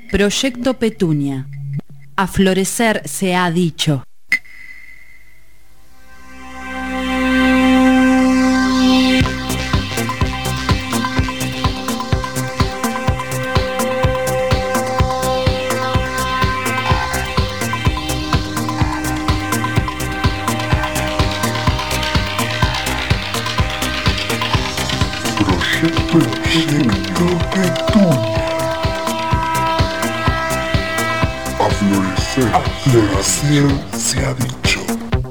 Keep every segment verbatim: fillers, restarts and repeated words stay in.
Proyecto Petunia. A florecer se ha dicho. Proyecto Petunia. A florecer, a florecer se ha dicho.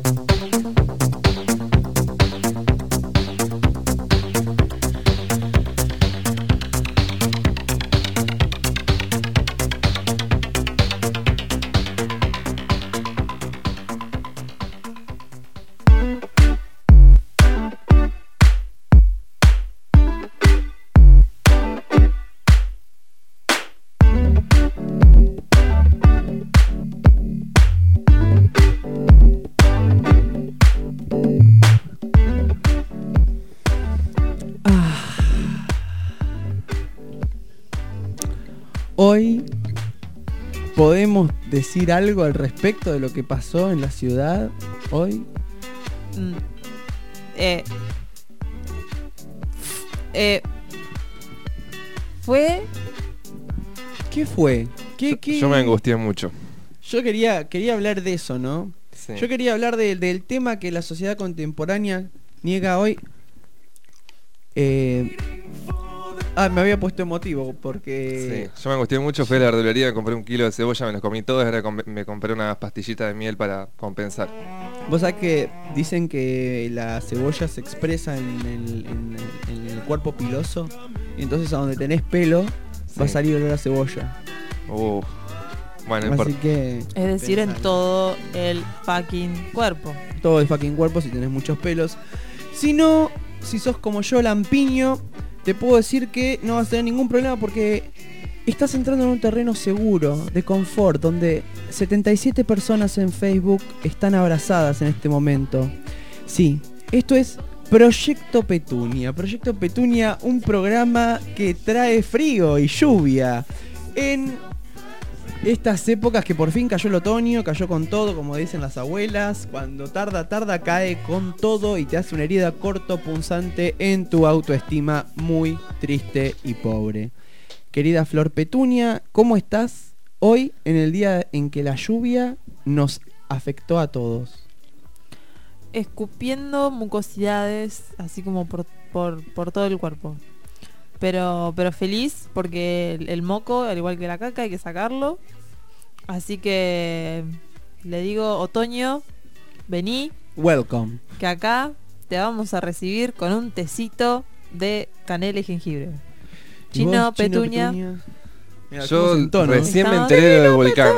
Hoy podemos decir algo al respecto de lo que pasó en la ciudad hoy. Mm. Eh, eh, fue. ¿Qué fue? ¿Qué, Yo, qué? yo me angustié mucho. Yo quería, quería hablar de eso, ¿no? Sí. Yo quería hablar de- del tema que la sociedad contemporánea niega hoy. Eh, ah, me había puesto emotivo porque... Sí, yo me angustié mucho, fui a la verdulería, compré un kilo de cebolla, me los comí todos, ahora com- me compré unas pastillitas de miel para compensar. Vos sabés que dicen que la cebolla se expresa en el, en el- en el cuerpo piloso, y entonces a donde tenés pelo va a Sí. salir olor a cebolla. Uf. Bueno, no Así importa. que... Es decir, en pensalo. todo el fucking cuerpo. Todo el fucking cuerpo si tenés muchos pelos. Si no, si sos como yo, lampiño, te puedo decir que no vas a tener ningún problema porque estás entrando en un terreno seguro, de confort, donde setenta y siete personas en Facebook están abrazadas en este momento. Sí, esto es Proyecto Petunia. Proyecto Petunia, un programa que trae frío y lluvia en estas épocas que por fin cayó el otoño, cayó con todo, como dicen las abuelas. Cuando tarda, tarda, cae con todo y te hace una herida corto, punzante en tu autoestima, muy triste y pobre. Querida Flor Petunia, ¿cómo estás hoy en el día en que la lluvia nos afectó a todos? Escupiendo mucosidades, así como por, por, por todo el cuerpo. Pero, pero feliz porque el, el moco, al igual que la caca, hay que sacarlo. Así que le digo, otoño, vení, Welcome. que acá te vamos a recibir con un tecito de canela y jengibre. ¿Y Chino, vos, Petunia. Mirá, Yo estamos en tono. recién me Estamos- enteré de lo de Volcán.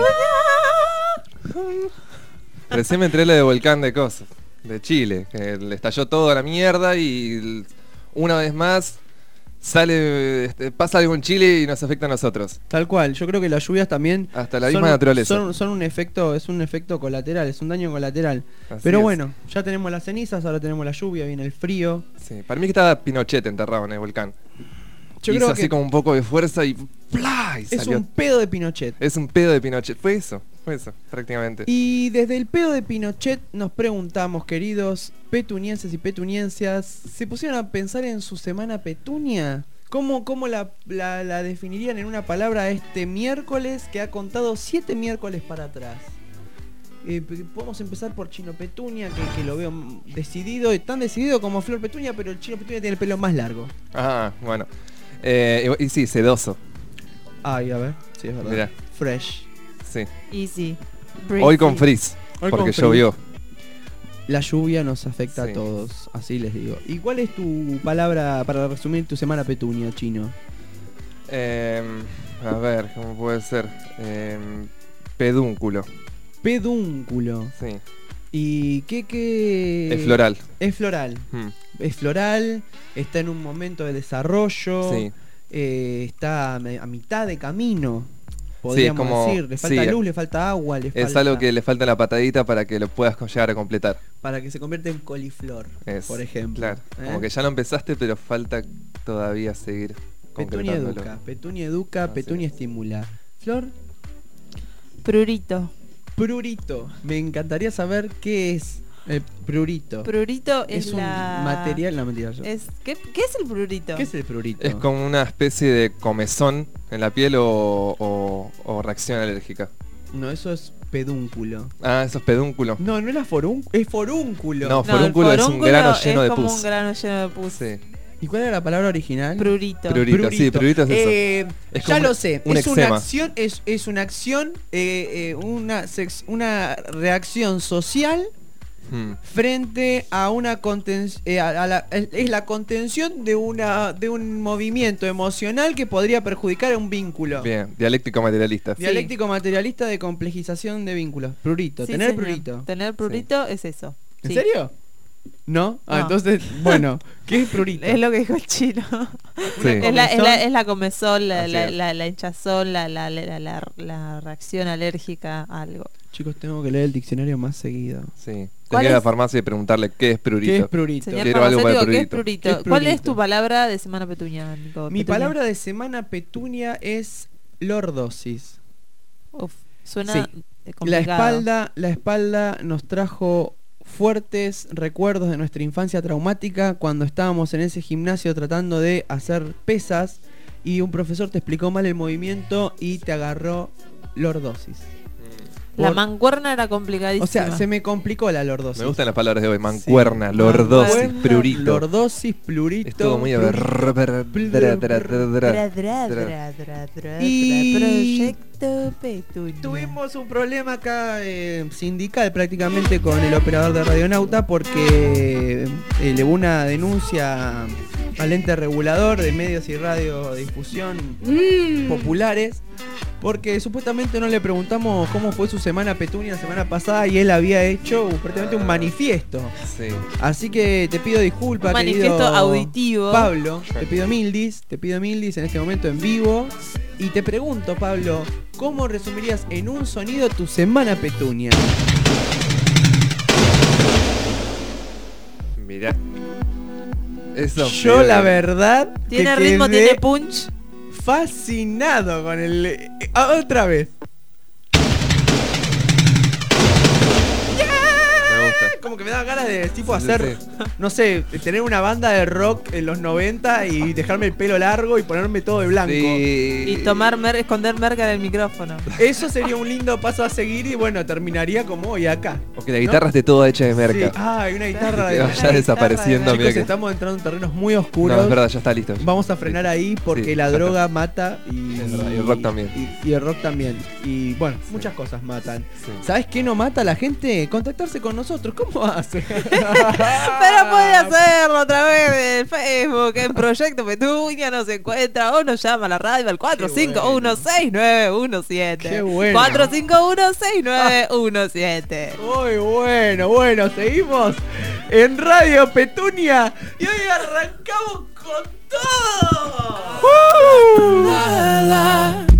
Recién me enteré de lo de Volcán de cosas. De Chile. Que le estalló todo a la mierda y l- una vez más sale, este, pasa algo en Chile y nos afecta a nosotros. Tal cual, yo creo que las lluvias también Hasta la son, misma naturaleza. son, son un efecto, es un efecto colateral, es un daño colateral. Así Pero es. bueno, ya tenemos las cenizas, ahora tenemos la lluvia, viene el frío. Sí, para mí que estaba Pinochet enterrado en el volcán. Yo Hizo creo así que como un poco de fuerza y ¡plá! Y es salió. un pedo de Pinochet. Es un pedo de Pinochet. Fue eso, fue eso, prácticamente. Y desde el pedo de Pinochet nos preguntamos, queridos petunienses y petuniencias, ¿se pusieron a pensar en su semana petunia? ¿Cómo, cómo la, la- la definirían en una palabra este miércoles que ha contado siete miércoles para atrás? Eh, p- podemos empezar por Chino Petunia, que, que lo veo mm, decidido, y tan decidido como Flor Petunia, pero el Chino Petunia tiene el pelo más largo. Ah, bueno. Eh, y, y sí, sedoso. Ay, a ver, sí, es verdad. Mirá. Fresh. Sí. Easy. Hoy con breezy. frizz. Hoy Porque con frizz. llovió. La lluvia nos afecta Sí. a todos, así les digo. ¿Y cuál es tu palabra para resumir tu semana Petunia, Chino? Eh, a ver, ¿cómo puede ser? Eh, pedúnculo. Pedúnculo. Sí. ¿Y qué, qué...? Es floral. Es floral. Hmm. Es floral, está en un momento de desarrollo, Sí. eh, está a, me- a mitad de camino, podríamos como- decir. Le falta sí. luz, le falta agua, le Es falta... algo que le falta la patadita para que lo puedas llegar a completar. Para que se convierta en coliflor, Es, por ejemplo. Claro. ¿eh? Como que ya lo empezaste, pero falta todavía seguir Petunia concretándolo. educa, Petunia educa, Así Petunia es. estimula. Flor. Prurito. Prurito. Me encantaría saber qué es el prurito. Prurito es, Es un la... material, no mentira yo. Es, ¿qué, ¿Qué es el prurito? ¿Qué es el prurito? Es como una especie de comezón en la piel o, o, o reacción alérgica. No, eso es pedúnculo. Ah, eso es pedúnculo. No, no era forúnculo, es forúnculo. No, No, el forúnculo es un grano lleno es de como pus. un grano lleno de pus. Sí. ¿Y cuál era la palabra original? Prurito. Prurito. sí, prurito es eso. Eh, Es ya como lo sé. un es una eczema. acción, es, es una acción, eh, eh, una, sex- una reacción social Hmm. frente a una contención, es la contención de una de un movimiento emocional que podría perjudicar a un vínculo. Bien, dialéctico materialista. Sí. Dialéctico materialista de complejización de vínculos. Prurito, Sí, tener señor. prurito. Tener prurito es eso. ¿En Sí. serio? ¿No? Ah, No. entonces, bueno, ¿qué es prurito? Es lo que dijo el chino. Sí. Es la, es comezón. la, es la comezón, la, Así la, es. la, la hinchazón, la, la, la, la, la reacción alérgica a algo. Chicos, tengo que leer el diccionario más seguido. Sí. ¿Cuál Tenía que ir a la es? farmacia y preguntarle qué es prurito. ¿Qué es prurito? Señor Quiero algo para farmacéutico, ¿qué es prurito. prurito? ¿Qué es ¿Cuál es prurito? tu palabra de semana petunia, Nico? Mi Petunia. palabra de semana petunia es lordosis. Uf, suena Sí. eh, La complicado. espalda, la espalda nos trajo fuertes recuerdos de nuestra infancia traumática cuando estábamos en ese gimnasio tratando de hacer pesas y un profesor te explicó mal el movimiento y te agarró lordosis. La Por- mancuerna era complicadísima. O sea, se me complicó la lordosis. Me gustan las palabras de hoy. Mancuerna, Sí. lordosis, Mancuerna, prurito. Lordosis, plurito. Es todo muy a ver. prurito. dra, dra, dra, dra. Dra, dra, dra, dra, dra, Y- dra, Proyecto Petunia. Tuvimos un problema acá eh, sindical prácticamente con el operador de Radionauta porque eh, elevó una denuncia al ente regulador de medios y radiodifusión populares porque supuestamente no le preguntamos cómo fue su semana petunia la semana pasada y él había hecho prácticamente un manifiesto. Sí. Así que te pido disculpas, Un manifiesto querido auditivo. Pablo, te pido mildis, te pido mildis en este momento en vivo. Y te pregunto, Pablo, ¿cómo resumirías en un sonido tu semana petunia? Mirá. Eso. Yo mirá. la verdad Tiene que ritmo, quedé tiene punch. fascinado con el... eh, ah, otra vez. Me gusta. Como que me da ganas de tipo Sí, hacer, sí. no sé, tener una banda de rock en los noventa y dejarme el pelo largo y ponerme todo de blanco. Sí. Y tomar mer esconder merca en el micrófono. Eso sería un lindo paso a seguir y bueno, terminaría como hoy acá. O que la guitarra esté toda hecha de merca. Sí. Ah, hay una guitarra Que de... vaya desapareciendo. Chicos, mira que- estamos entrando en terrenos muy oscuros. No, es verdad, ya está listo. Vamos a frenar ahí porque Sí, la ya está. droga mata y, Es verdad, y el rock también. Y, y el rock también. Y bueno, muchas cosas matan. Sí. ¿Sabes qué no mata a la gente? Contactarse con nosotros. ¿Cómo hace? Pero puede hacerlo otra vez en Facebook, en Proyecto Petunia nos encuentra o nos llama a la radio al cuatro cinco uno, seis nueve uno siete. Qué bueno. cuatro cinco uno, seis nueve uno siete. Muy bueno, bueno, seguimos en Radio Petunia y hoy arrancamos con todo. ¡Uh!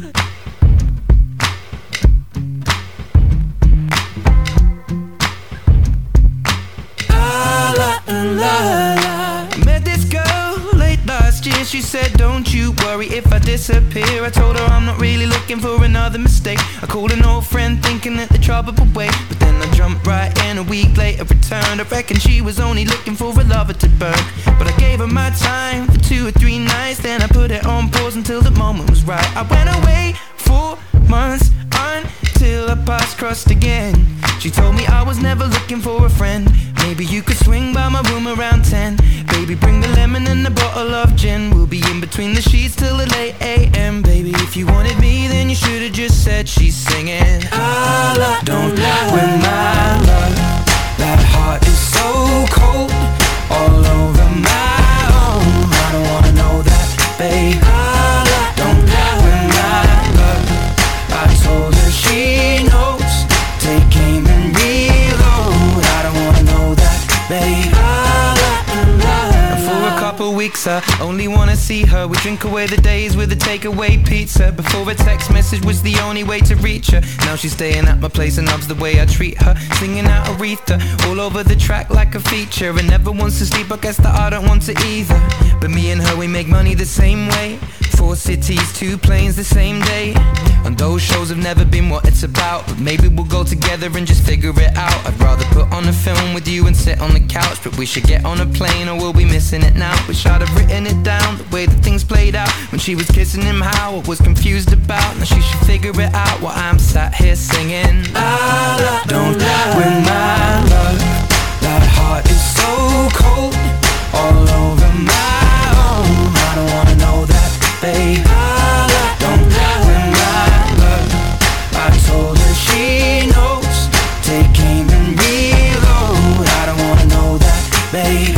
Met this girl late last year. She said, don't you worry if I disappear. I told her I'm not really looking for another mistake. I called an old friend thinking that the trouble would wait, but then I jumped right in. A week later returned. I reckon she was only looking for a lover to burn, but I gave her my time for two or three nights. Then I put it on pause until the moment was right. I went away for months until our paths crossed again. She told me I was never looking for a friend. Maybe you could swing by my room around ten. Baby, bring the lemon and a bottle of gin. We'll be in between the sheets till the late a m Baby, if you wanted me, then you should've just said she's singing. Allah, don't lie with my love. That heart is so cold, all over my own. I don't wanna know that, babe. Allah, don't lie with my love. I told her she knows. Take aim and reload. I don't wanna know that, babe. And for a couple weeks I only wanna see her. We drink away the days with a takeaway pizza. Before a text message was the only way to reach her. Now she's staying at my place and loves the way I treat her. Singing out Aretha all over the track like a feature. And never wants to sleep, I guess that I don't want to either. But me and her, we make money the same way. four cities, two planes the same day. And those shows have never been what it's about, but maybe we'll go together and just figure it out. I'd rather put on a film with you and sit on the couch, but we should get on a plane or we'll be missing it now. Wish I'd have written it down, the way that things played out. When she was kissing him, how I was confused about. Now she should figure it out while I'm sat here singing. I don't win my love. That heart is so cold, all over my own. I don't wanna know that, babe. I don't win my love. I told her she knows. Take aim and reload. I don't wanna know that, babe.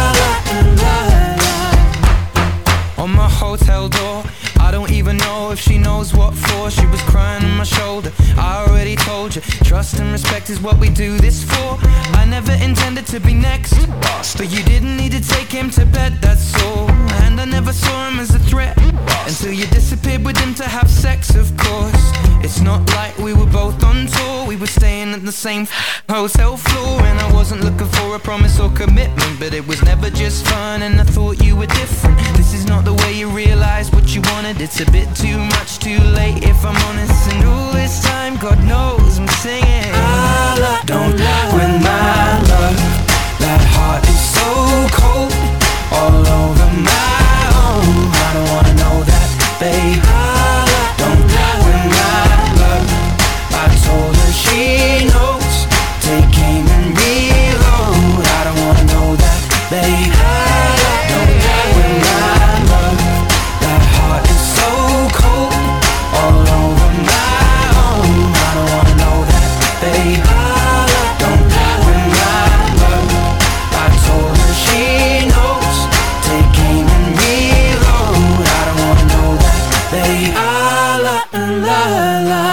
On my hotel door, I don't even know if she knows what for. She was crying on my shoulder. I already told you, trust and respect is what we do this for. I never intended to be next, but you didn't need to take him to bed, that's all. And I never saw him as a threat until you disappeared with him to have sex, of course. It's not like we were both on tour. We were staying at the same hotel floor. And I wasn't looking for a promise or commitment, but it was never just fun and I thought you were different. This is not the way you realize what you wanted. It's a bit too much too late if I'm honest. And all this time, God knows I'm singing. I don't win my love. That heart is so cold, all over my own. I don't wanna know that, babe. I don't win my love. I told her she knows. Take aim and reload. I don't wanna know that, babe. I don't win my love. That heart is so cold, all over my own. I don't wanna know that, babe. I don't win my love. I told her she knows. Take aim and reload. I don't wanna know that, babe. I la la la.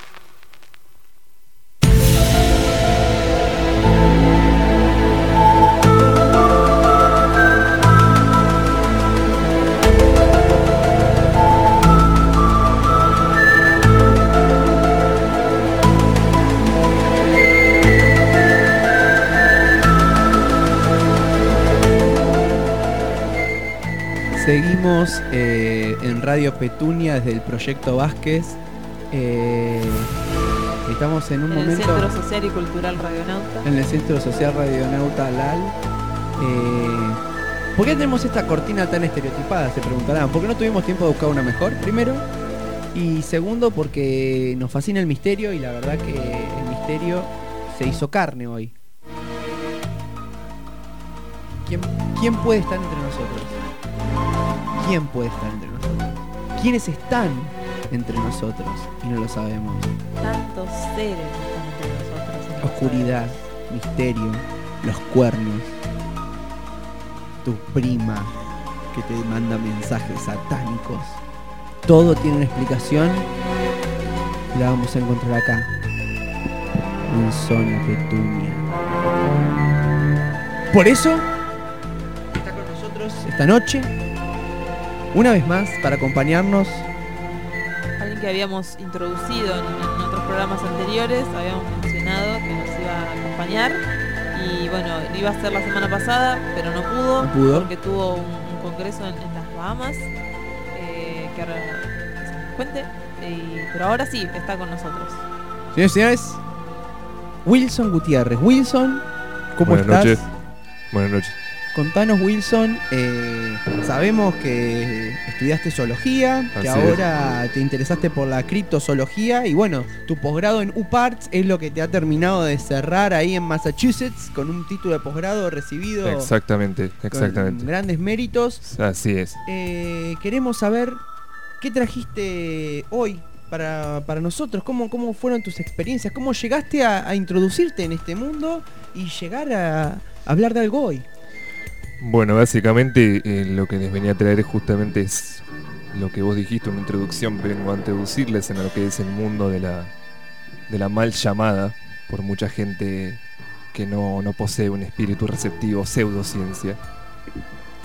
Seguimos eh, en Radio Petunia desde el Proyecto Vázquez. Eh, estamos en un En el momento Centro Social y Cultural Radionauta. en el Centro Social Radionauta L A L. Eh, ¿Por qué tenemos esta cortina tan estereotipada? Se preguntarán. ¿Por qué no tuvimos tiempo de buscar una mejor? Primero. Y segundo, porque nos fascina el misterio y la verdad que el misterio se hizo carne hoy. ¿Quién, quién puede estar entre nosotros? ¿Quién puede estar entre nosotros? ¿Quiénes están entre nosotros? Y no lo sabemos. Tantos seres que están entre nosotros. y no lo Oscuridad, misterio, los cuernos, tu prima que te manda mensajes satánicos. Todo tiene una explicación y la vamos a encontrar acá, en Zona Petunia. Por eso está con nosotros esta noche, una vez más, para acompañarnos. Alguien que habíamos introducido en, en otros programas anteriores, habíamos mencionado que nos iba a acompañar y bueno, iba a ser la semana pasada, pero no pudo, No pudo. porque tuvo un, un congreso en, en las Bahamas, eh, que ahora que se nos cuente, y- pero ahora sí, está con nosotros. Señores y señores, Wilson Gutiérrez. Wilson, ¿cómo Buenas estás? noches. Buenas noches. Contanos, Wilson, eh, sabemos que estudiaste zoología, que Así ahora te interesaste por la criptozoología y bueno, tu posgrado en U P A R T S es lo que te ha terminado de cerrar ahí en Massachusetts con un título de posgrado recibido Exactamente, exactamente. con grandes méritos. Así es. Eh, queremos saber qué trajiste hoy para, para nosotros, cómo, cómo fueron tus experiencias, cómo llegaste a, a introducirte en este mundo y llegar a hablar de algo hoy. Bueno, básicamente eh, lo que les venía a traer justamente es lo que vos dijiste, una introducción, vengo a introducirles en lo que es el mundo de la, de la mal llamada, por mucha gente que no, no posee un espíritu receptivo, pseudociencia.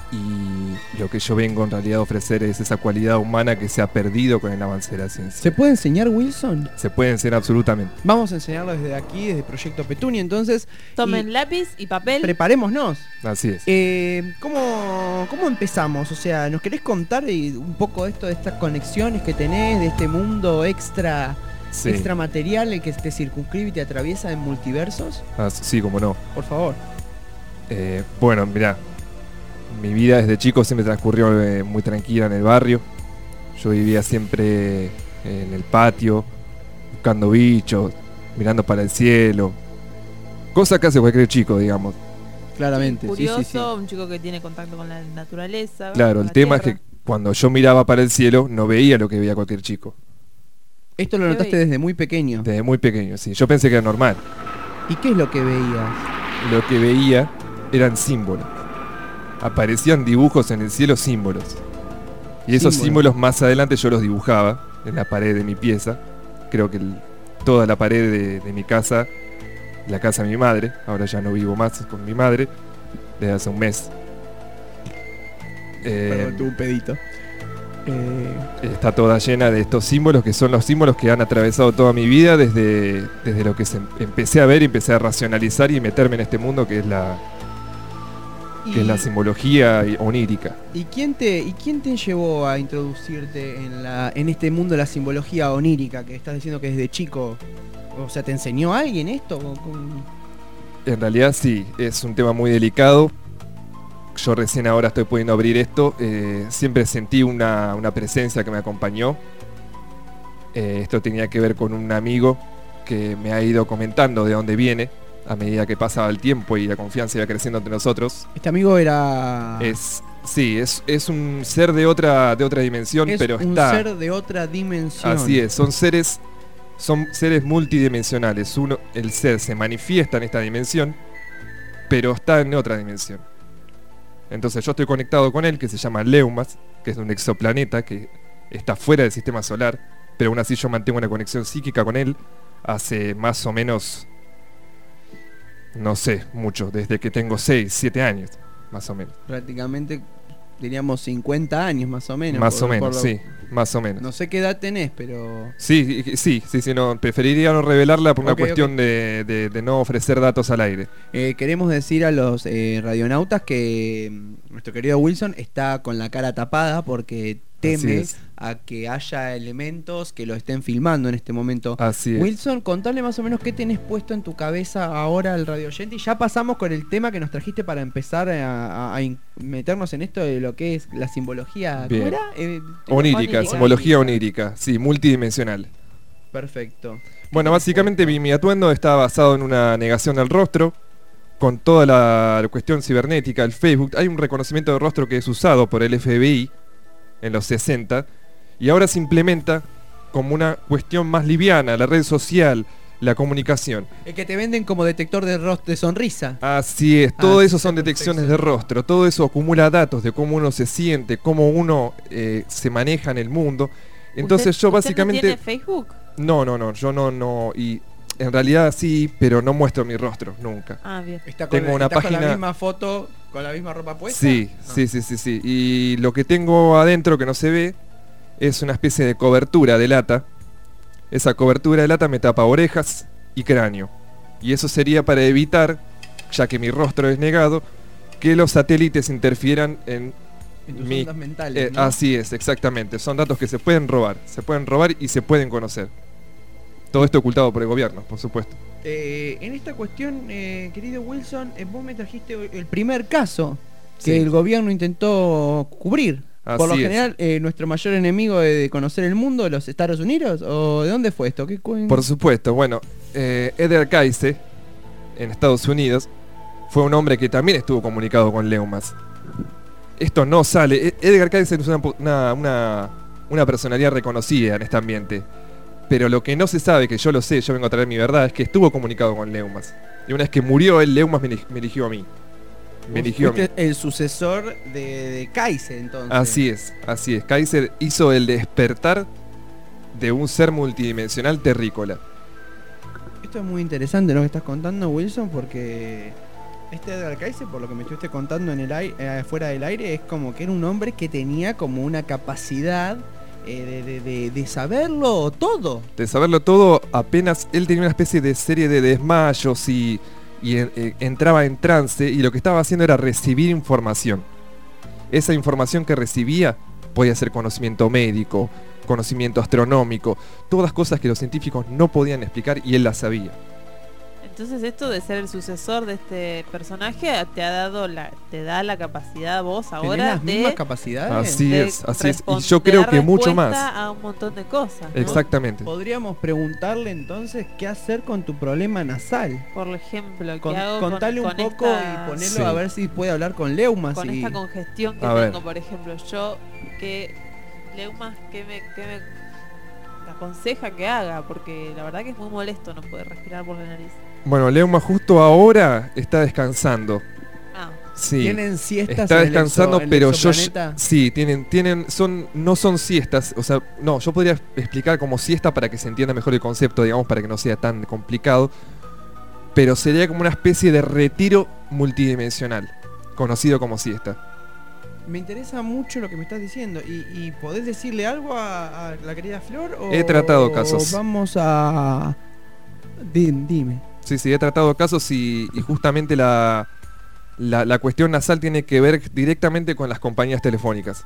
y lo que yo vengo en realidad a ofrecer es esa cualidad humana que se ha perdido con el avance de la ciencia. ¿Se puede enseñar, Wilson? Se puede enseñar absolutamente. Vamos a enseñarlo desde aquí, desde Proyecto Petunia, entonces. Tomen y lápiz y papel. preparémonos. Así es. Eh, ¿cómo, ¿Cómo empezamos? O sea, ¿nos querés contar eh, un poco de esto, de estas conexiones que tenés, de este mundo extra, Sí. extra material el que te circunscribe y te atraviesa en multiversos? Ah, sí, como no. Por favor. Eh, bueno, mirá, mi vida desde chico siempre transcurrió eh, muy tranquila en el barrio. Yo vivía siempre en el patio, buscando bichos, mirando para el cielo. Cosa que hace cualquier chico, digamos. Claramente, Curioso, sí, sí, sí. un chico que tiene contacto con la naturaleza. Claro, con el la tema es tierra. que cuando yo miraba para el cielo no veía lo que veía cualquier chico. Esto lo ¿Qué notaste veis? desde muy pequeño. Desde muy pequeño, sí. Yo pensé que era normal. ¿Y qué es lo que veías? Lo que veía eran símbolos. Aparecían dibujos en el cielo, símbolos. Y esos Símbolos. símbolos más adelante yo los dibujaba en la pared de mi pieza. Creo que el- toda la pared de, de mi casa, la casa de mi madre, ahora ya no vivo más con mi madre, desde hace un mes. Eh, Perdón, tuve un pedito. Eh, está toda llena de estos símbolos que son los símbolos que han atravesado toda mi vida desde, desde lo que se em- empecé a ver y empecé a racionalizar y meterme en este mundo que es la, que es la y- simbología y- onírica. ¿Y quién te y quién te llevó a introducirte en la en este mundo de la simbología onírica que estás diciendo que desde chico? O sea, ¿te enseñó alguien esto? ¿Con- con- En realidad sí, es un tema muy delicado. Yo recién ahora estoy pudiendo abrir esto. eh, siempre sentí una, una presencia que me acompañó. Eh, esto tenía que ver con un amigo que me ha ido comentando de dónde viene a medida que pasaba el tiempo y la confianza iba creciendo entre nosotros. Este amigo era Es, sí, es, es un ser de otra, de otra dimensión, es pero un está... ser de otra dimensión. Así es, son seres, son seres multidimensionales. Uno, el ser se manifiesta en esta dimensión, pero está en otra dimensión. Entonces yo estoy conectado con él, que se llama Leumas, que es un exoplaneta que está fuera del sistema solar, pero aún así yo mantengo una conexión psíquica con él hace más o menos, no sé, mucho, desde que tengo seis, siete años, más o menos. Prácticamente diríamos cincuenta años más o menos. Más por- o por menos, lo- sí, más o menos. No sé qué edad tenés, pero Sí, sí, sí, sí, sí, no, preferiría no revelarla por una Ok, cuestión ok. De, de- de no ofrecer datos al aire. eh, queremos decir a los eh, radionautas que mm, nuestro querido Wilson está con la cara tapada porque Así teme es. a que haya elementos que lo estén filmando en este momento. Así es. Wilson, contale más o menos qué tenés puesto en tu cabeza ahora al radio oyente y ya pasamos con el tema que nos trajiste para empezar a, a- a in- meternos en esto de lo que es la simbología. Bien. ¿Cómo era? Eh, Onírica, Onírica. simbología onírica, sí, multidimensional. Perfecto. Bueno, básicamente mi, mi atuendo está basado en una negación del rostro, con toda la cuestión cibernética, el Facebook. Hay un reconocimiento de rostro que es usado por el F B I en los sesenta, y ahora se implementa como una cuestión más liviana, la red social, la comunicación. El que te venden como detector de rostro de sonrisa. Así es, Ah, todo sí, eso está son perfecto. detecciones de rostro, todo eso acumula datos de cómo uno se siente, cómo uno eh, se maneja en el mundo. Entonces ¿Usted- yo usted básicamente... ¿No tiene Facebook? No, no, no, yo no, no, y en realidad sí, pero no muestro mi rostro, nunca. Ah, bien. Está con, Tengo una estás con la página- misma foto, con la misma ropa puesta. Sí, Ah. sí, sí, sí, sí. Y lo que tengo adentro que no se ve es una especie de cobertura de lata. Esa cobertura de lata me tapa orejas y cráneo. Y eso sería para evitar, ya que mi rostro es negado, que los satélites interfieran en En tus mi... ondas mentales. eh, ¿no? Así es, exactamente. Son datos que se pueden robar, se pueden robar y se pueden conocer. Todo esto ocultado por el gobierno, por supuesto. Eh, en esta cuestión, eh, querido Wilson, eh, vos me trajiste el primer caso que Sí. el gobierno intentó cubrir. Por lo Así es. general, eh, nuestro mayor enemigo de, de conocer el mundo, los Estados Unidos, ¿o de dónde fue esto? ¿Qué cuen- Por supuesto, bueno, eh, Edgar Cayce, en Estados Unidos, fue un hombre que también estuvo comunicado con Leumas. Esto no sale. E- Edgar Cayce es una, po- una, una, una personalidad reconocida en este ambiente. Pero lo que no se sabe, que yo lo sé, yo vengo a traer mi verdad, es que estuvo comunicado con Leumas. Y una vez que murió él, Leumas me, eli- me eligió a mí. Me Vos eligió a mí. fuiste el sucesor de, de Kaiser, entonces. Así es, así es. Kaiser hizo el despertar de un ser multidimensional terrícola. Esto es muy interesante lo que estás contando, Wilson, porque Este Edgar Cayce, por lo que me estuviste contando en el aire, eh, fuera del aire, es como que era un hombre que tenía como una capacidad eh, de, de, de, de saberlo todo. De saberlo todo, apenas él tenía una especie de serie de desmayos y, y eh, entraba en trance, y lo que estaba haciendo era recibir información. Esa información que recibía podía ser conocimiento médico, conocimiento astronómico, todas cosas que los científicos no podían explicar y él las sabía. Entonces esto de ser el sucesor de este personaje te ha dado la, te da la capacidad vos ahora ¿Tenés las de, mismas capacidades? Así de es, así es. Y respon- yo de creo dar que mucho respuesta más. a un montón de cosas, ¿no? Exactamente. Podríamos preguntarle entonces qué hacer con tu problema nasal. Por ejemplo, ¿qué Con- hago contale con, un con poco esta, y ponerlo Sí. a ver si puede hablar con Leumas. con y... esta congestión que A ver. tengo, por ejemplo? Yo, que Leumas, ¿qué me, qué me aconseja que haga? Porque la verdad que es muy molesto no poder respirar por la nariz. Bueno, Leuma justo ahora está descansando. Ah, Sí. ¿Tienen siestas Está en el descansando, exo- en el pero yo exoplaneta? sí, tienen tienen son no son siestas, o sea, no, yo podría explicar como siesta para que se entienda mejor el concepto, digamos, para que no sea tan complicado, pero sería como una especie de retiro multidimensional, conocido como siesta. Me interesa mucho lo que me estás diciendo. ¿Y, y podés decirle algo a, a la querida Flor? O, He tratado casos. o vamos a... Di- dime. Sí, sí, he tratado casos y, y justamente la, la la cuestión nasal tiene que ver directamente con las compañías telefónicas.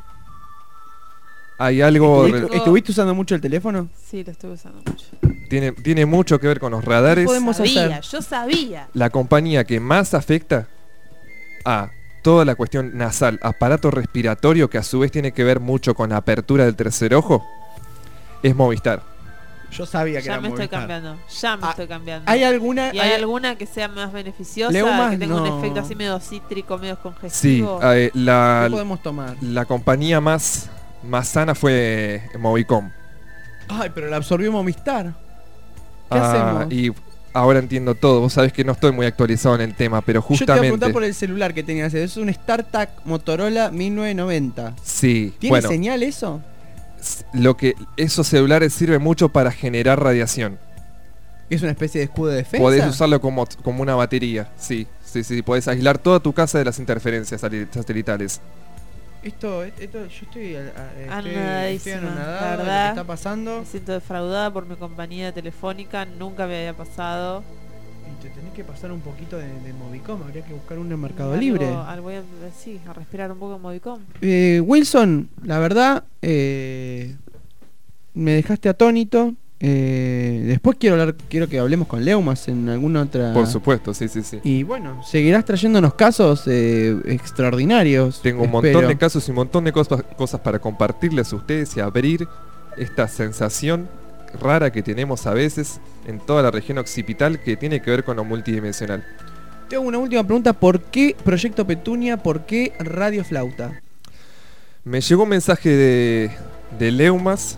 Hay algo ¿Estuviste, re- estuviste usando mucho el teléfono? sí, lo estoy usando mucho. tiene tiene mucho que ver con los radares. podemos Sabía, hacer? yo sabía. La compañía que más afecta a toda la cuestión nasal, aparato respiratorio, que a su vez tiene que ver mucho con la apertura del tercer ojo, es Movistar. Yo sabía que Ya era me estoy Movistar. cambiando, ya me Ah, estoy cambiando. ¿Hay alguna...? ¿Y hay alguna que sea más beneficiosa? Leumas, que tenga no. un efecto así medio cítrico, medio Sí, congestivo. eh, la, ¿Qué podemos tomar? la compañía más, más sana fue Movicom. Ay, pero la absorbió Movistar. ¿Qué Ah, hacemos? y ahora entiendo todo. Vos sabés que no estoy muy actualizado en el tema, pero Yo te voy a justamente... preguntar por el celular que tenías. Es un StarTAC Motorola mil novecientos noventa. Sí, ¿Tiene bueno, señal eso? s- lo que esos celulares sirven mucho para generar radiación. ¿Es una especie de escudo de defensa? Podés usarlo como, como una batería, sí, sí, sí. Podés aislar toda tu casa de las interferencias sali- satelitales. Esto, esto, yo estoy, a- a- estoy, estoy Anonadadísima, anonadado la de lo verdad. que está pasando. Me siento defraudada por mi compañía telefónica, nunca me había pasado. Y te tenés que pasar un poquito de, de Movicom, habría que buscar un en Mercado Algo- Libre. al- voy a, sí, a respirar un poco en Movicom. Eh, Wilson, la verdad, eh, me dejaste atónito. Eh, después quiero hablar, quiero que hablemos con Leumas en alguna otra. Por supuesto, sí, sí, sí. Y bueno, seguirás trayéndonos casos eh, extraordinarios. Tengo un espero. montón de casos y un montón de cosas, cosas para compartirles a ustedes y abrir esta sensación rara que tenemos a veces en toda la región occipital que tiene que ver con lo multidimensional. Tengo una última pregunta. ¿Por qué Proyecto Petunia? ¿Por qué Radio Flauta? Me llegó un mensaje de, de Leumas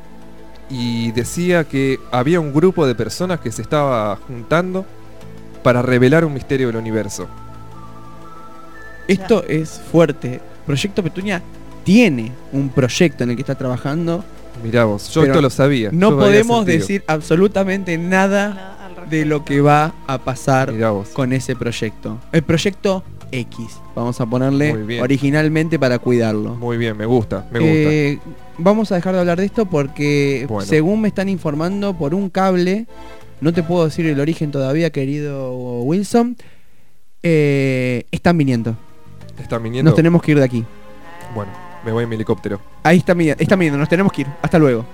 y decía que había un grupo de personas que se estaba juntando para revelar un misterio del universo. Esto es fuerte. Proyecto Petunia tiene un proyecto en el que está trabajando. Mirá vos, yo Pero esto lo sabía. No yo lo había podemos sentido. decir absolutamente nada Nada al de lo respecto. que va a pasar Mirá vos. con ese proyecto. El proyecto X, vamos a ponerle Muy bien. originalmente para cuidarlo. Muy bien, me gusta, me gusta. Eh, vamos a dejar de hablar de esto porque Bueno. según me están informando por un cable, no te puedo decir el origen todavía, querido Wilson, eh, están viniendo. ¿Están viniendo? Nos tenemos que ir de aquí. Bueno, me voy en mi helicóptero. Ahí están viniendo, están viniendo, nos tenemos que ir. Hasta luego.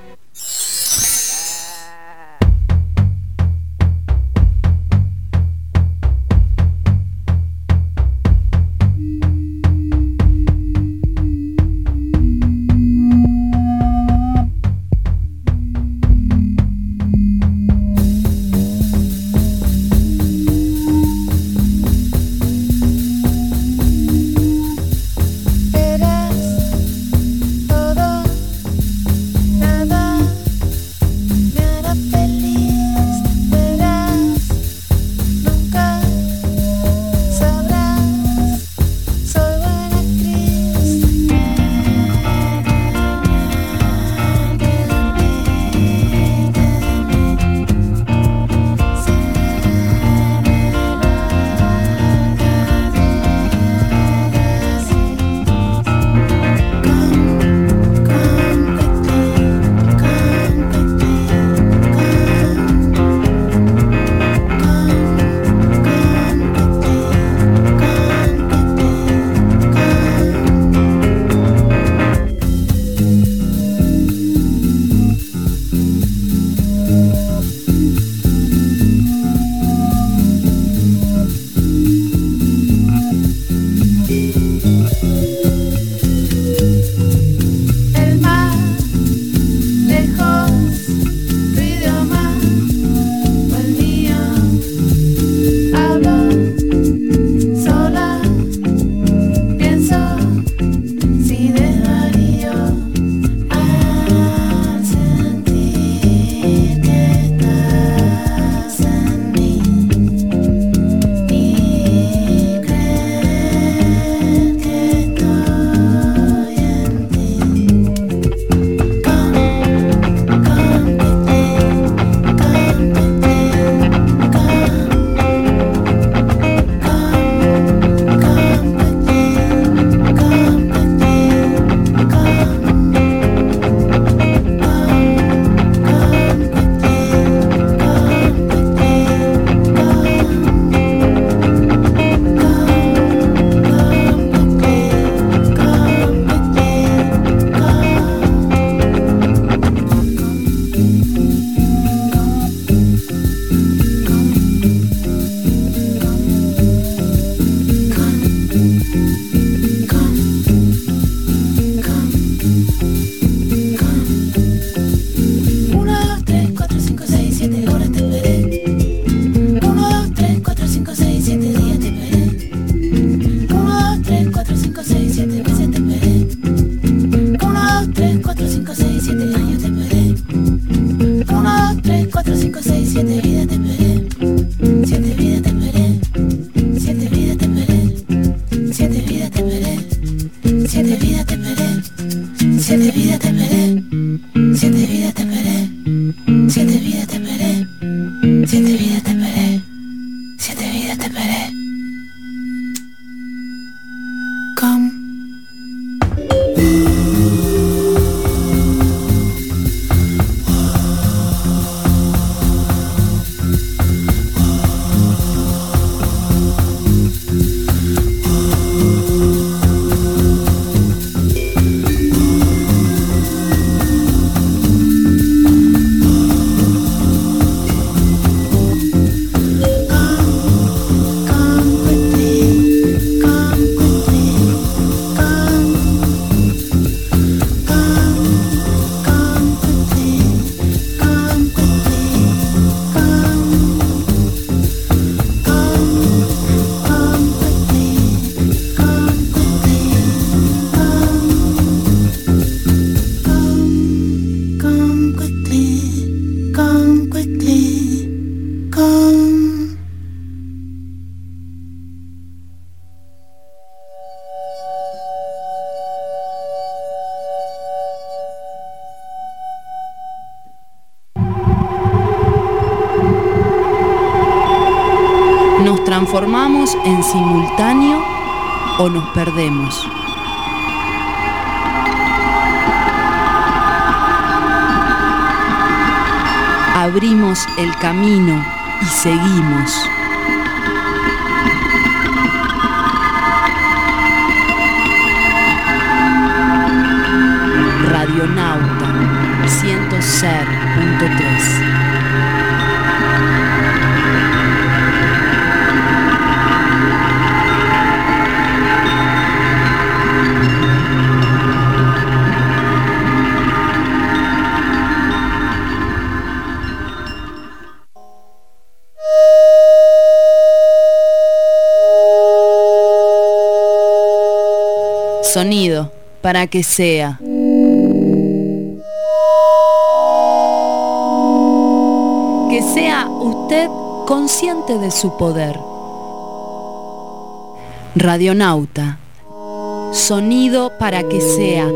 Eres todo, nada, Siete vidas te esperé. Siete vidas te esperé. Siete vidas te esperé. Come. ¿Nos transformamos en simultáneo o nos perdemos? Abrimos el camino y seguimos. Radionauta ciento seis punto tres. Sonido para que sea. Que sea usted consciente de su poder. Radionauta. Sonido para que sea.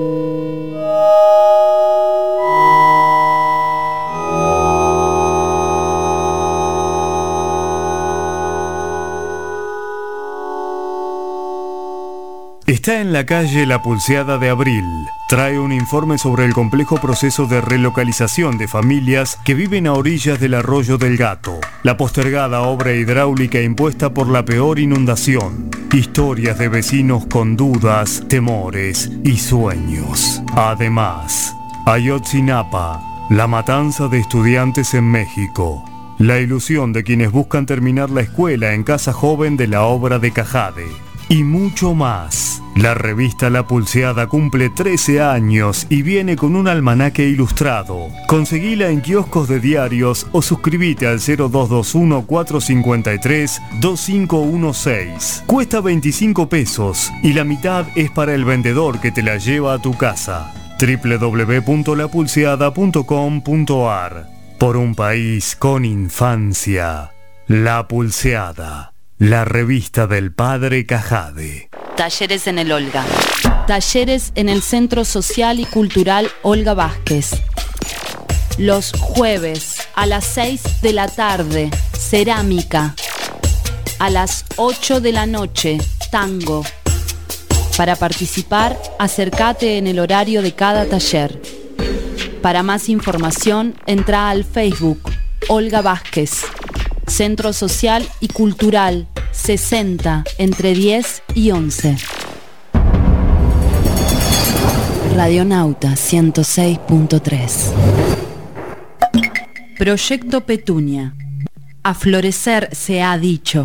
Está en la calle La Pulseada de Abril. Trae un informe sobre el complejo proceso de relocalización de familias que viven a orillas del Arroyo del Gato. La postergada obra hidráulica impuesta por la peor inundación. Historias de vecinos con dudas, temores y sueños. Además, Ayotzinapa, la matanza de estudiantes en México. La ilusión de quienes buscan terminar la escuela en Casa Joven de la obra de Cajade. Y mucho más. La revista La Pulseada cumple trece años y viene con un almanaque ilustrado. Conseguila en kioscos de diarios o suscríbete al cero dos dos uno, cuatro cinco tres, dos cinco uno seis. Cuesta veinticinco pesos y la mitad es para el vendedor que te la lleva a tu casa. doble u doble u doble u punto la pulseada punto com punto a r. Por un país con infancia. La Pulseada. La revista del padre Cajade. Talleres en el Olga. Talleres en el Centro Social y Cultural Olga Vázquez. Los jueves a las seis de la tarde, cerámica. A las ocho de la noche, tango. Para participar, acércate en el horario de cada taller. Para más información, entra al Facebook Olga Vázquez. Centro Social y Cultural, sesenta, entre diez y once. Radionauta ciento seis punto tres. Proyecto Petunia. A florecer se ha dicho.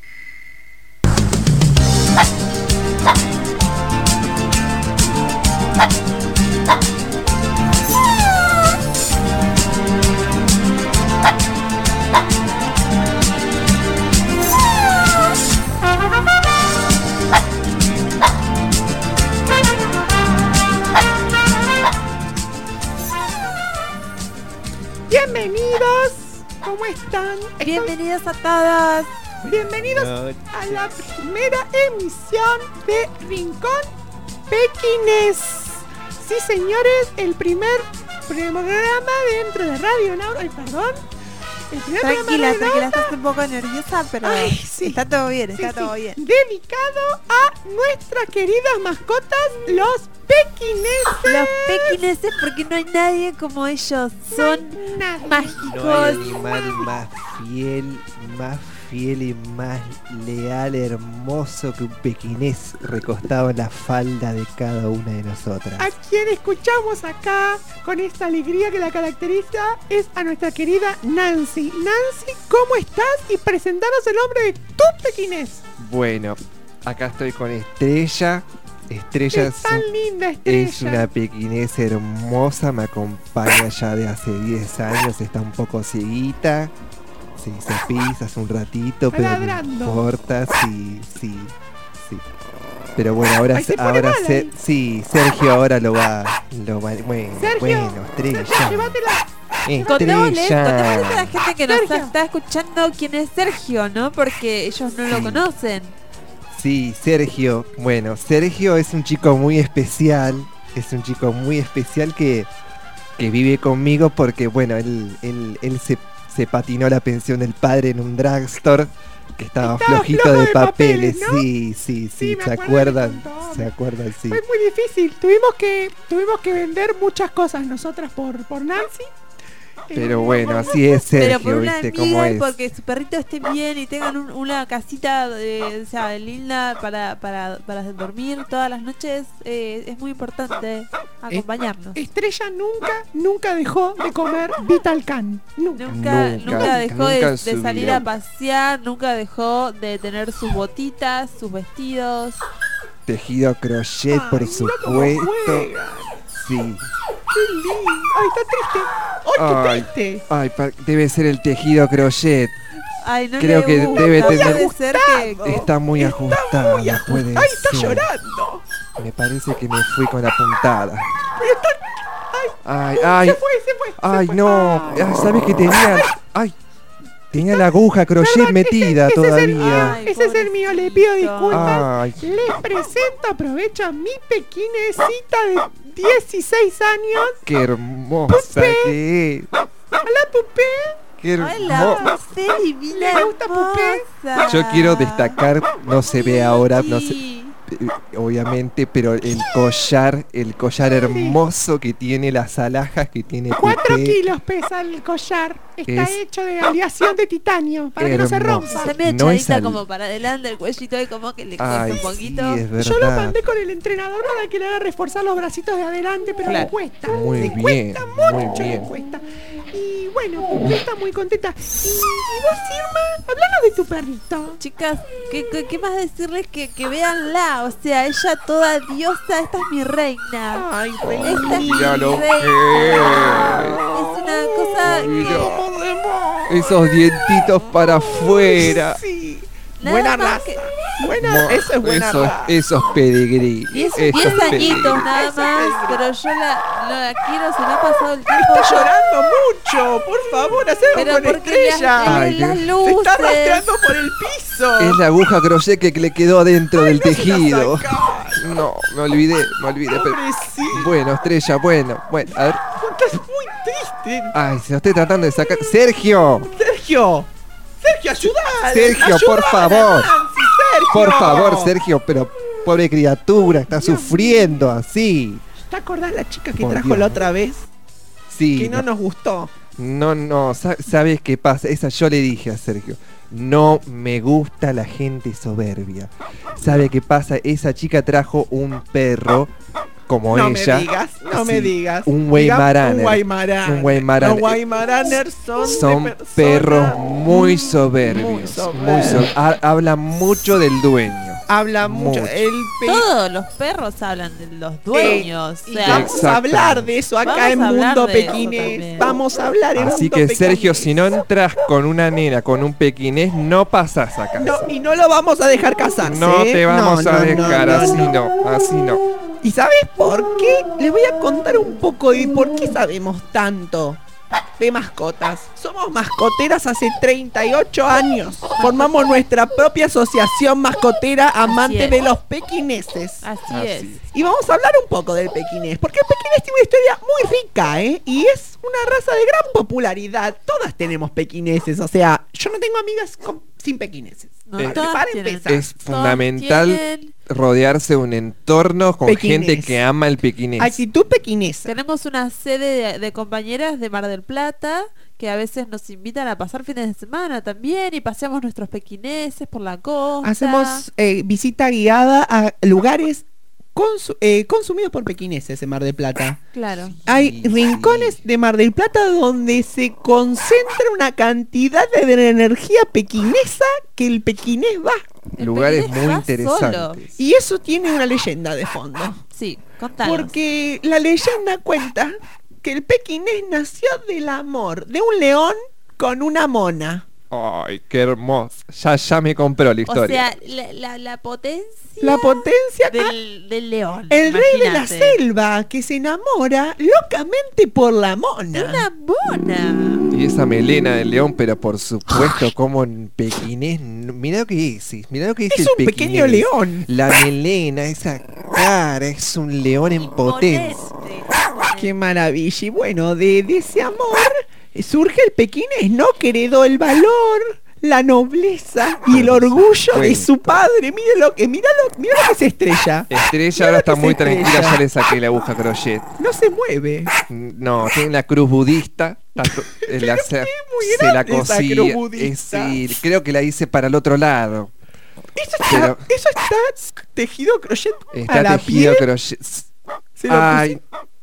Bienvenidos, ¿cómo están? Bienvenidas a todas. Bienvenidos a la primera emisión de Rincón Pequinés. Sí, señores, el primer programa dentro de Radio Nauta. Ay, perdón. El primer programa de Tranquila, Radio tranquila, Nauta. estás un poco nerviosa, pero Ay, sí. está todo bien, Sí, está sí. todo bien. Dedicado a nuestras queridas mascotas, los pequineses. Los pequineses, porque no hay nadie como ellos, son Nadie. mágicos. No hay animal más fiel, más fiel y más leal, hermoso que un pequinés recostado en la falda de cada una de nosotras. A quien escuchamos acá con esta alegría que la caracteriza es a nuestra querida Nancy. Nancy, ¿cómo estás? Y presentanos el nombre de tu pequinés. Bueno, acá estoy con Estrella. Estrella Es es, tan un- linda, Estrella. es una pequinés hermosa, me acompaña ya de hace diez años, está un poco cieguita. Se hizo pis hace un ratito, pero Ladrando. no importa, sí, sí, sí. Pero bueno, ahora, Ay, se pone ahora mal Ser- ahí. sí, Sergio ahora lo va, lo va, bueno, Sergio, bueno, Estrella. Llévatela. Contémosle, contémosle a la Estrella. gente que nos Sergio. está escuchando quién es Sergio, ¿no? Porque ellos no lo Sí. conocen. Sí, Sergio. Bueno, Sergio es un chico muy especial. Es un chico muy especial que, que vive conmigo porque, bueno, él, él, él se, se patinó la pensión del padre en un drugstore que estaba, Estaba flojito flojo de de papeles. papeles, ¿no? Sí, sí, sí. Sí, me ¿Se acuerdo, acuerdan? me contó. ¿Se acuerdan? Sí. Fue muy difícil. Tuvimos que, tuvimos que vender muchas cosas nosotras por, por Nancy. Pero Eh, bueno, así es Pero por Sergio, una ¿viste cómo amiga y es? porque su perrito esté bien y tengan un- una casita eh, o sea, linda para, para, para dormir todas las noches, eh, es muy importante acompañarnos. Estrella nunca, nunca dejó de comer Vital Can. Nunca. Nunca, Nunca, nunca dejó nunca de, en de su salir vida. a pasear, nunca dejó de tener sus botitas, sus vestidos. Tejido crochet, Ay, por mira cómo supuesto. juega. Sí. Qué lindo. Ay, está triste. Ay, qué Ay, triste. ay, pa- debe ser el tejido crochet. Ay, no Creo le que gusta, debe puede tener- ser que, que- Está muy ajustada, Muy ajustada. puede Ay, está ser. llorando. Me parece que me fui con la puntada. Pero está... Ay, Uy, ay, se fue, se fue. se ay, fue. no. Ay. Ah, ¿sabes que tenía? Ay, tenía la aguja crochet Perdón, metida ese- ese es el- todavía. Ay, Ese es el mío, le pido pobrecito. disculpas. Ay, Les presento, aprovecho a mi pequinecita de dieciséis años. qué hermosa que es. Hola, Pupé. Qué Hola, hermosa. Pupé divina, ¿Le gusta Pupé? hermosa. Yo quiero destacar, no se ve ahora, no sé, Sí. eh, obviamente, pero el collar, el collar hermoso que tiene, las alhajas que tiene Cuatro Pupé. kilos pesa el collar. Está Es hecho de aleación de titanio para que no se hermoso. rompa. Está medio No es echadita al- como para adelante, el cuellito ahí como que le cuesta Ay, un sí, poquito. es verdad. Yo lo mandé con el entrenador para que le haga reforzar los bracitos de adelante, pero Claro. le cuesta. Muy le bien, cuesta muy mucho, bien. le cuesta. Y bueno, Pupé está muy contenta. Y, y vos, Irma, hablanos de tu perrito. Chicas, ¿qué, qué, qué más decirles que, que véanla? O sea, ella toda diosa, esta es mi reina. Ay, Esta es mi Mira lo reina. que Es una cosa que... Esos dientitos para afuera. Sí. Nada Buena más raza. que- Buena, Mo- eso es buena esos, raza. esos pedigrí. Diez, esos diez añitos pedigrí. nada Eso más, es. pero yo la, no la quiero, se me ha pasado el Ay, tiempo. está llorando mucho. Por favor, haz algo Pero con porque las, Estrella. Ay, las Dios. Se luces... está arrastrando por el piso. Es la aguja crochet que le quedó adentro del No se la tejido. saca. No, me olvidé, me olvidé. pero- Pobrecito. Bueno, Estrella, bueno, bueno, a ver. Estás muy triste. Ay, se lo estoy tratando de sacar. ¡Sergio! Sergio. Sergio, ayudá. Sergio, por favor. Sergio. Por favor, Sergio, pero pobre criatura, está Dios sufriendo así. ¿Te acordás la chica que Por trajo Dios. la otra vez? Sí. Que no nos gustó. No, no, sa- ¿sabes qué pasa? Esa yo le dije a Sergio. No me gusta la gente soberbia. ¿Sabe qué pasa? Esa chica trajo un perro como no ella. me digas, no me Sí, digas. un Digamos, Weimaraner. Un Weimaraner. Un Weimaraner. Los Weimaraners son, Son de personas perros muy soberbios. muy Muy soberbios. so- ha- hablan mucho del dueño. Habla mucho. Mucho. El pe- Todos los perros hablan de los dueños. Y o sea, vamos a Exactamente. hablar de eso acá Vamos en a hablar Mundo de eso Pequinés. también. Vamos a hablar en Así Mundo que Pequinés. Sergio, si no entras con una nena, con un pequinés, no pasas a casa. No, y no lo vamos a dejar casarse. No ¿eh? te vamos No, a no, dejar, no, no, así no. no, así no. ¿Y sabes por qué? Les voy a contar un poco de por qué sabemos tanto de mascotas. Somos mascoteras hace treinta y ocho años. Formamos nuestra propia asociación mascotera amante de los pequineses. Así, Así es. es. Y vamos a hablar un poco del pequinés, porque el pequinés tiene una historia muy rica, ¿eh? Y es una raza de gran popularidad. Todas tenemos pequineses, o sea, yo no tengo amigas con- sin pequineses. No, Eh, todas para tienen- empezar. Es todas fundamental tienen- rodearse de un entorno con Pequinés. gente que ama el pequinés. Actitud pequinesa. Tenemos una sede de, de compañeras de Mar del Plata que a veces nos invitan a pasar fines de semana también y paseamos nuestros pequineses por la costa. Hacemos eh, visita guiada a lugares consu- eh, consumidos por pequineses en Mar del Plata. Claro. Hay Sí, rincones sí. de Mar del Plata donde se concentra una cantidad de energía pequinesa que el pequinés va. El Lugares pequinés muy va interesantes. Y eso tiene una leyenda de fondo. Sí, contanos. Porque la leyenda cuenta que el pequinés nació del amor de un león con una mona. Ay, qué hermoso. Ya, ya me compró la O historia. sea, la, la, la potencia La potencia del, del león. el rey de la imagínate. selva que se enamora locamente por la mona. Una mona. Y esa melena del león, pero por supuesto, como en pequinés. Mirá lo que es, mirá lo que es, Es el un pequeño pequinés. león. La melena, esa cara, es un león en potencia. Imponente. Qué maravilla. Y bueno, de, de ese amor eh, surge el pequinés, ¿no? Que heredó el valor, la nobleza y el orgullo de Bueno. su padre. Mire lo que, mira lo, mira lo que se estrella. Estrella ahora está que muy se estrella. tranquila, ya le saqué la aguja crochet. No se mueve. No, tiene la cruz budista. la co- eh, la- se, muy se la grande esa cosí. cruz eh, budista. sí, creo que la hice para el otro lado. Eso está, Pero- eso está tejido crochet a Está la tejido piel. crochet. Se lo Ay,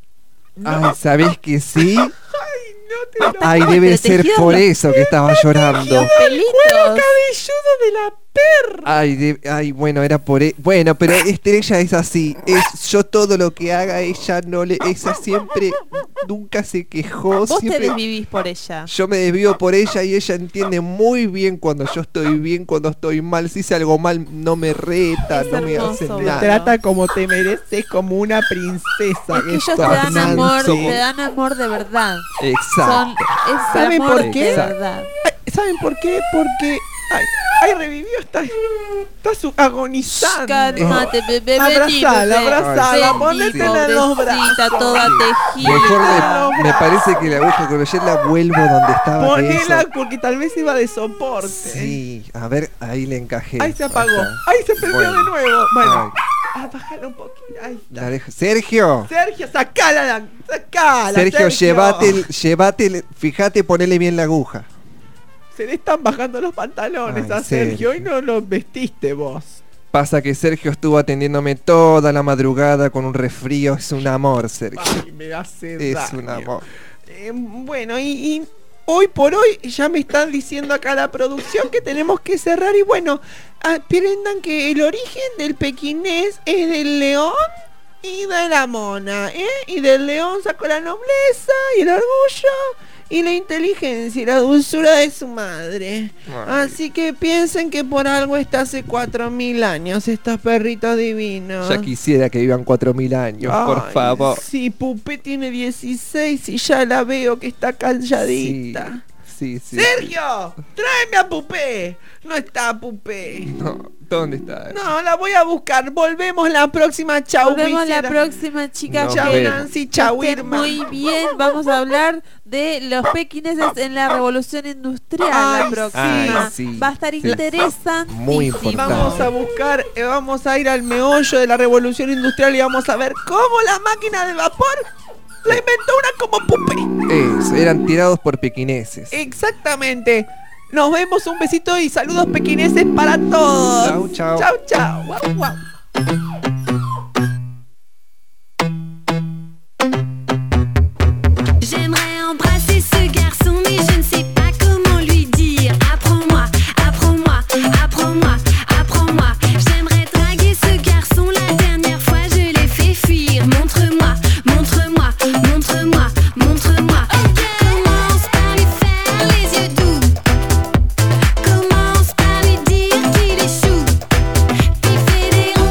ay, ¿sabés que sí? Ay, no te lo Ay, No, debe pero ser tejido por los- eso que estaba llorando. cuero Pelitos. cabelludo de la perra. Ay, de- ay, bueno, era por e- bueno, pero Estrella es así. Es yo todo lo que haga ella no le ella siempre nunca se quejó, Vos te siempre desvivís por ella. yo me desvío por ella y ella entiende muy bien cuando yo estoy bien, cuando estoy mal. Si hice algo mal no me reta, Es no me hermoso, hace bro. nada. Trata como te mereces, como una princesa. Es que ellos te sos, dan amor, Nancy. te dan amor de verdad. Son, Exacto. es ¿Saben amor por qué? de verdad. Ay, ¿saben por qué? Porque. Ay, ay revivió, está. Está su, agonizando. Cálmate, bebé, vení, Abrazala, bebé. abrazala, Vení, ponétela en los pobrecita, brazos. toda tejida. Mejor me, me parece que la aguja crochet la vuelvo donde estaba. que Ponela eso- porque tal vez iba de soporte. Sí, a ver, ahí le encajé. Ay, se apagó. Acá. Ay, se prendió Bueno. de nuevo. Bueno, Ay, ah, bájala un poquito. Ahí está. la dejo- Sergio, Sergio, sacala, la- sacala. Sergio, llévate, el, llévate, el- fíjate, ponele bien la aguja. Se le están bajando los pantalones Ay, a Sergio. Sergio. Hoy no los vestiste vos. Pasa que Sergio estuvo atendiéndome toda la madrugada con un resfrío. Es un amor, Sergio. Ay, me hace Es daño. un amor. Eh, bueno, y, y hoy por hoy ya me están diciendo acá la producción que tenemos que cerrar. Y bueno, aprendan que el origen del pequinés es del león y de la mona, ¿eh? Y del león sacó la nobleza y el orgullo y la inteligencia y la dulzura de su madre. Ay. Así que piensen que por algo está hace cuatro mil años estos perritos divinos. Ya quisiera que vivan cuatro mil años, por Ay, favor. Sí, Pupé tiene dieciséis y ya la veo que está calladita. Sí, sí, sí. ¡Sergio! ¡Tráeme a Pupé! No está Pupé. No, ¿dónde está? No, la voy a buscar. Volvemos la próxima. Chau, Nos vemos la Vicera. próxima, chicas. Nos Chau, que vemos. Nancy. estén Chau, Irma. muy bien. Vamos a hablar de los pequineses en la revolución industrial Ay, la próxima. sí. Ay, sí. Va a estar Sí. interesante. Muy importante. Vamos a buscar, eh, vamos a ir al meollo de la revolución industrial y vamos a ver cómo la máquina de vapor la inventó una como Pupé. Eso, eran tirados por pequineses. Exactamente. Nos vemos, un besito y saludos pequineses para todos. Chau, chau. Chau, chau. Guau, guau. J'aimerais embrasser ce garçon, mais je ne sais pas comment lui dire. Apprends-moi, apprends-moi, apprends-moi, apprends-moi. J'aimerais draguer ce garçon, la dernière fois je l'ai fait fuir. Montre-moi, montre-moi, montre-moi, montre-moi. Commence par lui faire les yeux doux. Commence par lui dire qu'il est chou. Puis fais des ronds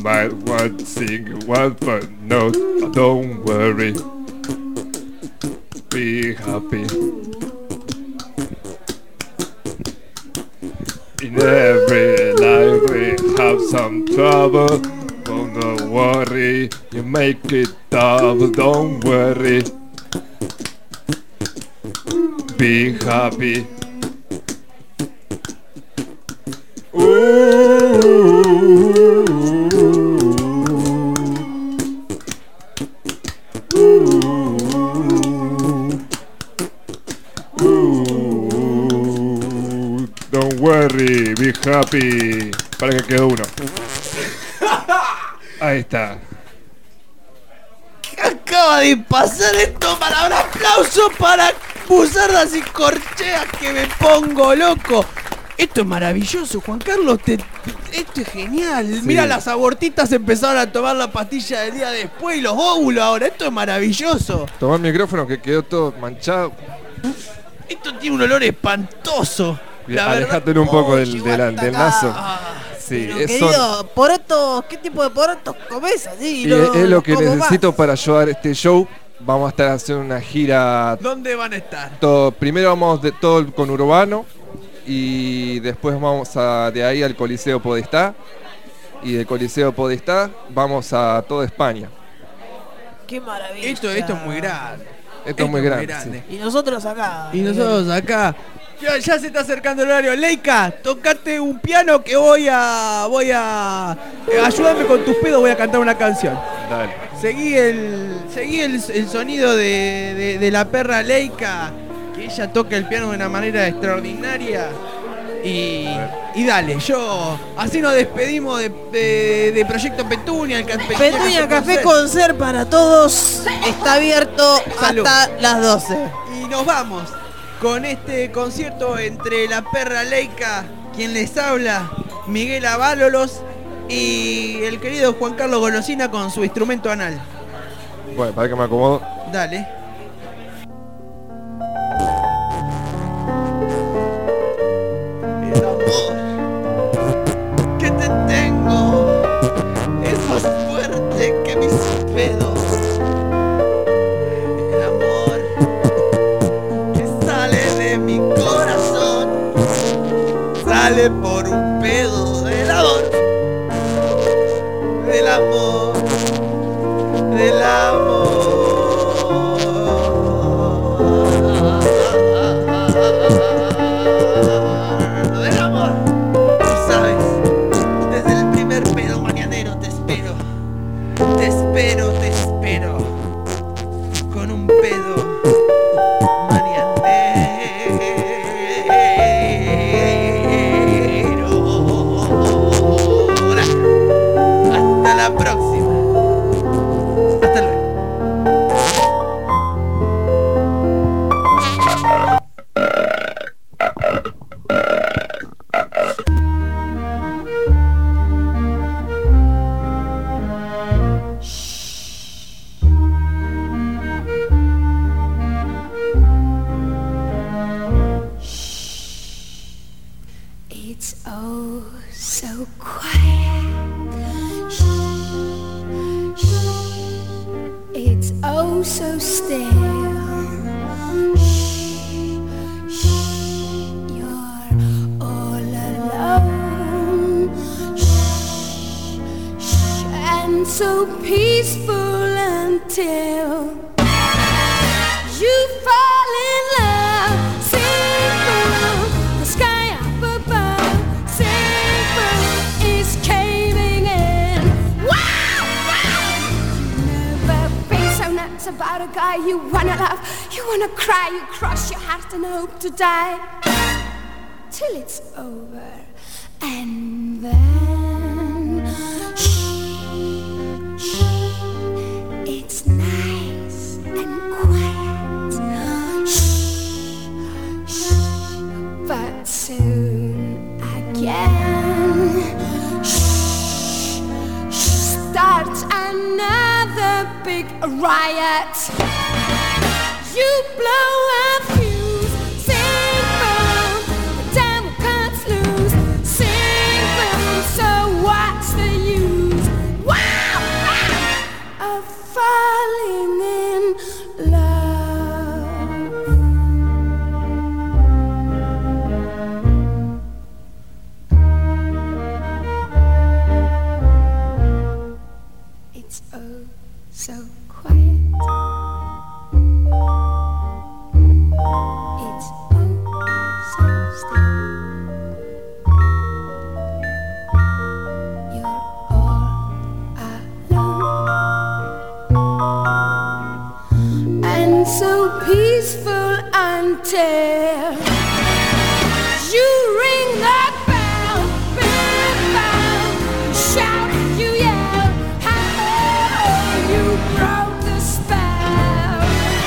might want to sing one, but no, don't worry. Be happy. In every life we have some trouble. Don't worry, you make it double. Don't worry. Be happy. Ooh. Don't worry, be happy. Para que quede uno. Ahí está. ¿Qué acaba de pasar esto? Para un aplauso para Buzardas y Corcheas, que me pongo loco. Esto es maravilloso, Juan Carlos. Te, esto es genial. Sí. Mira, las abortitas empezaron a tomar la pastilla del día después y los óvulos ahora. Esto es maravilloso. Toma el micrófono que quedó todo manchado. Esto tiene un olor espantoso. Alejátelo un poco del, del, del lazo. Sí, Pero, es, querido, son- porotos, ¿qué tipo de porotos comes así? y No, es, es lo que no como necesito para ayudar este show. Vamos a estar haciendo una gira. ¿Dónde van a estar? Todo, primero vamos de todo el conurbano y después vamos a, de ahí al Coliseo Podestá, y del Coliseo Podestá vamos a toda España. más. Qué maravilla. Esto, esto es muy grande. Esto, es muy grande. sí. Y nosotros acá. Y nosotros acá. Ya, ya se está acercando el horario. Leica, tocate un piano que voy a. Voy a. eh, ayúdame con tus pedos, voy a cantar una canción. Dale. Seguí el. Seguí el, el sonido de, de, de la perra Leica. Que ella toca el piano de una manera extraordinaria. Y. Y dale, yo. Así nos despedimos de, de, de Proyecto Petunia. El ca- Petunia Café Concert para todos. Está abierto Salud. hasta las doce. Y nos vamos con este concierto entre la perra Leica, quien les habla, Miguel Avalolos, y el querido Juan Carlos Golosina con su instrumento anal. Bueno, para que me acomodo. Dale. El amor que te tengo es más fuerte que mis pedos. El amor que sale de mi corazón sale por un pedo del amor, del amor, del amor, del amor. Tú sabes, desde el primer pedo mañanero te espero, te espero, te espero, con un pedo mañanero. Hasta la próxima. Hasta luego. It's oh so quiet. Shh, shh. It's oh so still. Shh, shh. You're all alone. Shh, shh. And so peaceful until you fall in love. Simple, the sky up above. Simple is caving in. Wow, wow. You've never been so nuts about a guy you wanna love. You wanna cry, you cross your heart and hope to die till it's over. And then shh, shh, it's nice and quiet. Shh, shh, but soon again shh, shh, starts another big riot. You blow a fuse. Sing boom, the devil cuts loose. Sing boom, so what's the use? bell. You ring that bell, bell, bell. Shout, you yell, how you broke the spell.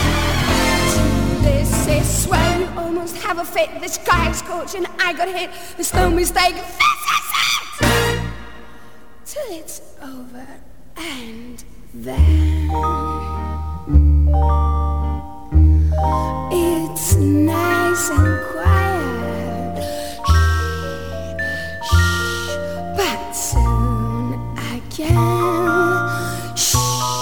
This is swell, you almost have a fit. The sky is scorching, I got hit. There's no mistake. This is it. Till it's over and then it's nice and quiet. Shh, shh, but soon again, shh,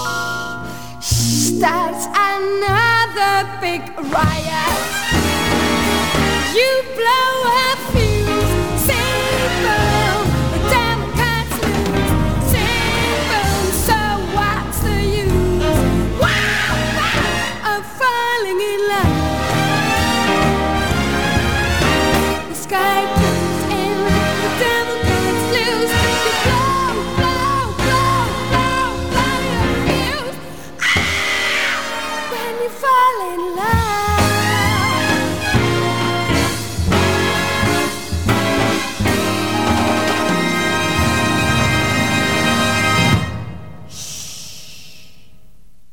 starts another big riot. You blow a fuse, sing boom, the devil cuts loose, sing boom, so what's the use? Wow, wow, of falling in love. The sky comes in, the devil cuts loose, you blow, blow, blow, blow, blow your fuse. Ah, when you fall in love.